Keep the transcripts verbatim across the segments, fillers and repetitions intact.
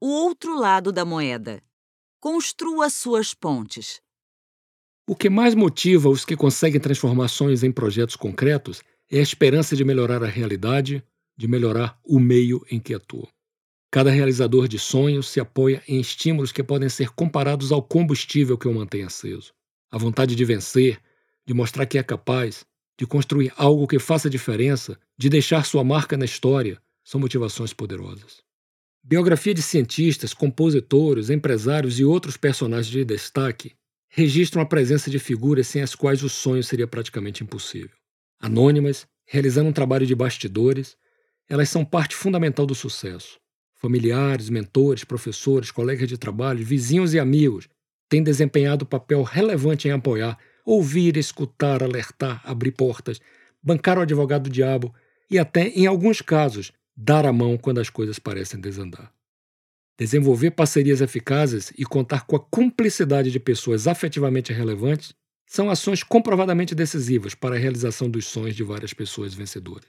o outro lado da moeda. Construa suas pontes. O que mais motiva os que conseguem transformar sonhos em projetos concretos é a esperança de melhorar a realidade, de melhorar o meio em que atuam. Cada realizador de sonhos se apoia em estímulos que podem ser comparados ao combustível que o mantém aceso. A vontade de vencer, de mostrar que é capaz, de construir algo que faça diferença, de deixar sua marca na história, são motivações poderosas. Biografia de cientistas, compositores, empresários e outros personagens de destaque registram a presença de figuras sem as quais o sonho seria praticamente impossível. Anônimas, realizando um trabalho de bastidores, elas são parte fundamental do sucesso. Familiares, mentores, professores, colegas de trabalho, vizinhos e amigos têm desempenhado papel relevante em apoiar, ouvir, escutar, alertar, abrir portas, bancar o advogado do diabo e até, em alguns casos, dar a mão quando as coisas parecem desandar. Desenvolver parcerias eficazes e contar com a cumplicidade de pessoas afetivamente relevantes são ações comprovadamente decisivas para a realização dos sonhos de várias pessoas vencedoras.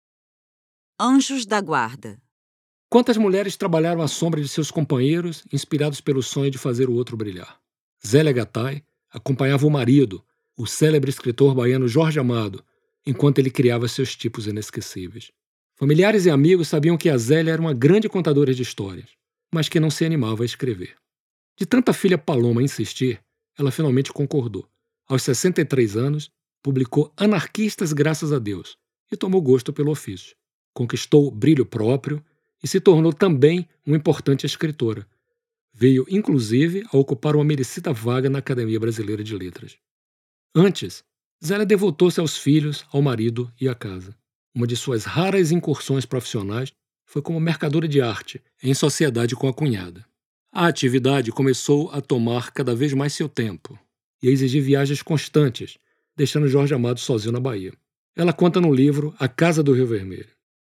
Anjos da guarda. Quantas mulheres trabalharam à sombra de seus companheiros, inspirados pelo sonho de fazer o outro brilhar? Zélia Gattai acompanhava o marido, o célebre escritor baiano Jorge Amado, enquanto ele criava seus tipos inesquecíveis. Familiares e amigos sabiam que a Zélia era uma grande contadora de histórias, mas que não se animava a escrever. De tanta filha Paloma insistir, ela finalmente concordou. Aos sessenta e três anos, publicou Anarquistas Graças a Deus e tomou gosto pelo ofício. Conquistou brilho próprio e se tornou também uma importante escritora. Veio, inclusive, a ocupar uma merecida vaga na Academia Brasileira de Letras. Antes, Zélia devotou-se aos filhos, ao marido e à casa. Uma de suas raras incursões profissionais foi como mercadora de arte, em sociedade com a cunhada. A atividade começou a tomar cada vez mais seu tempo e a exigir viagens constantes, deixando Jorge Amado sozinho na Bahia. Ela conta no livro A Casa do Rio Vermelho.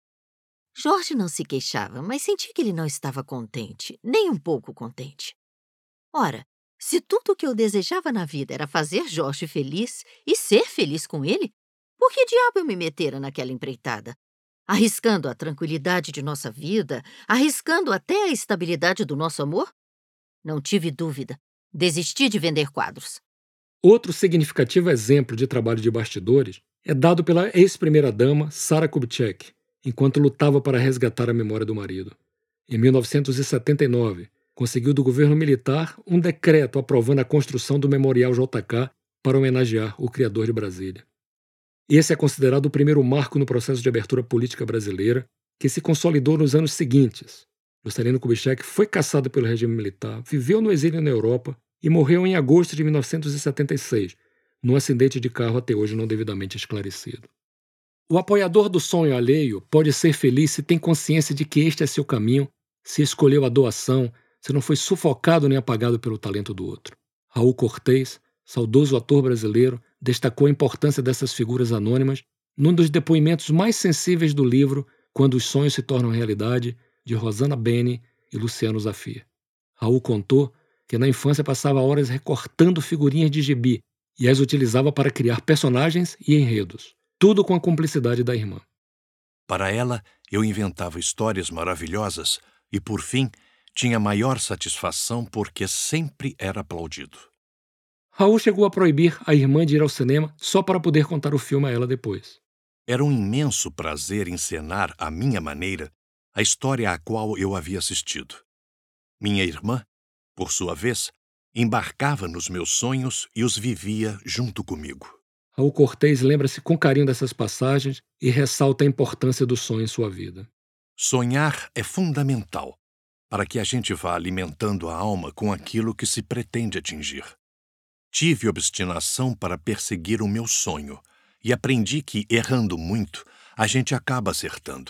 Jorge não se queixava, mas sentia que ele não estava contente, nem um pouco contente. Ora, se tudo o que eu desejava na vida era fazer Jorge feliz e ser feliz com ele, por que diabo eu me metera naquela empreitada? Arriscando a tranquilidade de nossa vida, arriscando até a estabilidade do nosso amor? Não tive dúvida. Desisti de vender quadros. Outro significativo exemplo de trabalho de bastidores é dado pela ex-primeira-dama Sara Kubitschek, enquanto lutava para resgatar a memória do marido. Em mil novecentos e setenta e nove, conseguiu do governo militar um decreto aprovando a construção do Memorial J K para homenagear o criador de Brasília. Esse é considerado o primeiro marco no processo de abertura política brasileira, que se consolidou nos anos seguintes. Juscelino Kubitschek foi caçado pelo regime militar, viveu no exílio na Europa e morreu em agosto de mil novecentos e setenta e seis, num acidente de carro até hoje não devidamente esclarecido. O apoiador do sonho alheio pode ser feliz se tem consciência de que este é seu caminho, se escolheu a doação, se não foi sufocado nem apagado pelo talento do outro. Raul Cortez, saudoso ator brasileiro, destacou a importância dessas figuras anônimas num dos depoimentos mais sensíveis do livro Quando os Sonhos se Tornam Realidade, de Rosana Beni e Luciano Zafir. Raul contou que na infância passava horas recortando figurinhas de gibi e as utilizava para criar personagens e enredos, tudo com a cumplicidade da irmã. Para ela, eu inventava histórias maravilhosas e, por fim, tinha maior satisfação porque sempre era aplaudido. Raul chegou a proibir a irmã de ir ao cinema só para poder contar o filme a ela depois. Era um imenso prazer encenar, à minha maneira, a história à qual eu havia assistido. Minha irmã, por sua vez, embarcava nos meus sonhos e os vivia junto comigo. Raul Cortez lembra-se com carinho dessas passagens e ressalta a importância do sonho em sua vida. Sonhar é fundamental para que a gente vá alimentando a alma com aquilo que se pretende atingir. Tive obstinação para perseguir o meu sonho e aprendi que, errando muito, a gente acaba acertando.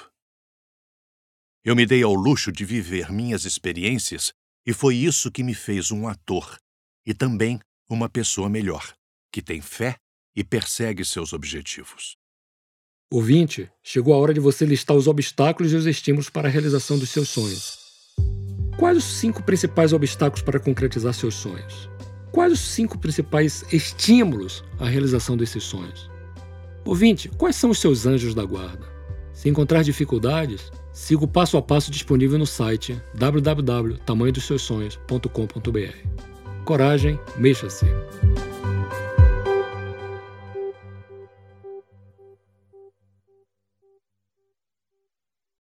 Eu me dei ao luxo de viver minhas experiências e foi isso que me fez um ator e também uma pessoa melhor, que tem fé e persegue seus objetivos. Ouvinte, chegou a hora de você listar os obstáculos e os estímulos para a realização dos seus sonhos. Quais os cinco principais obstáculos para concretizar seus sonhos? Quais os cinco principais estímulos à realização desses sonhos? Ouvinte, quais são os seus anjos da guarda? Se encontrar dificuldades, Siga o passo a passo disponível no site w w w ponto tamanho dos seus sonhos ponto com ponto b r. Coragem, mexa-se!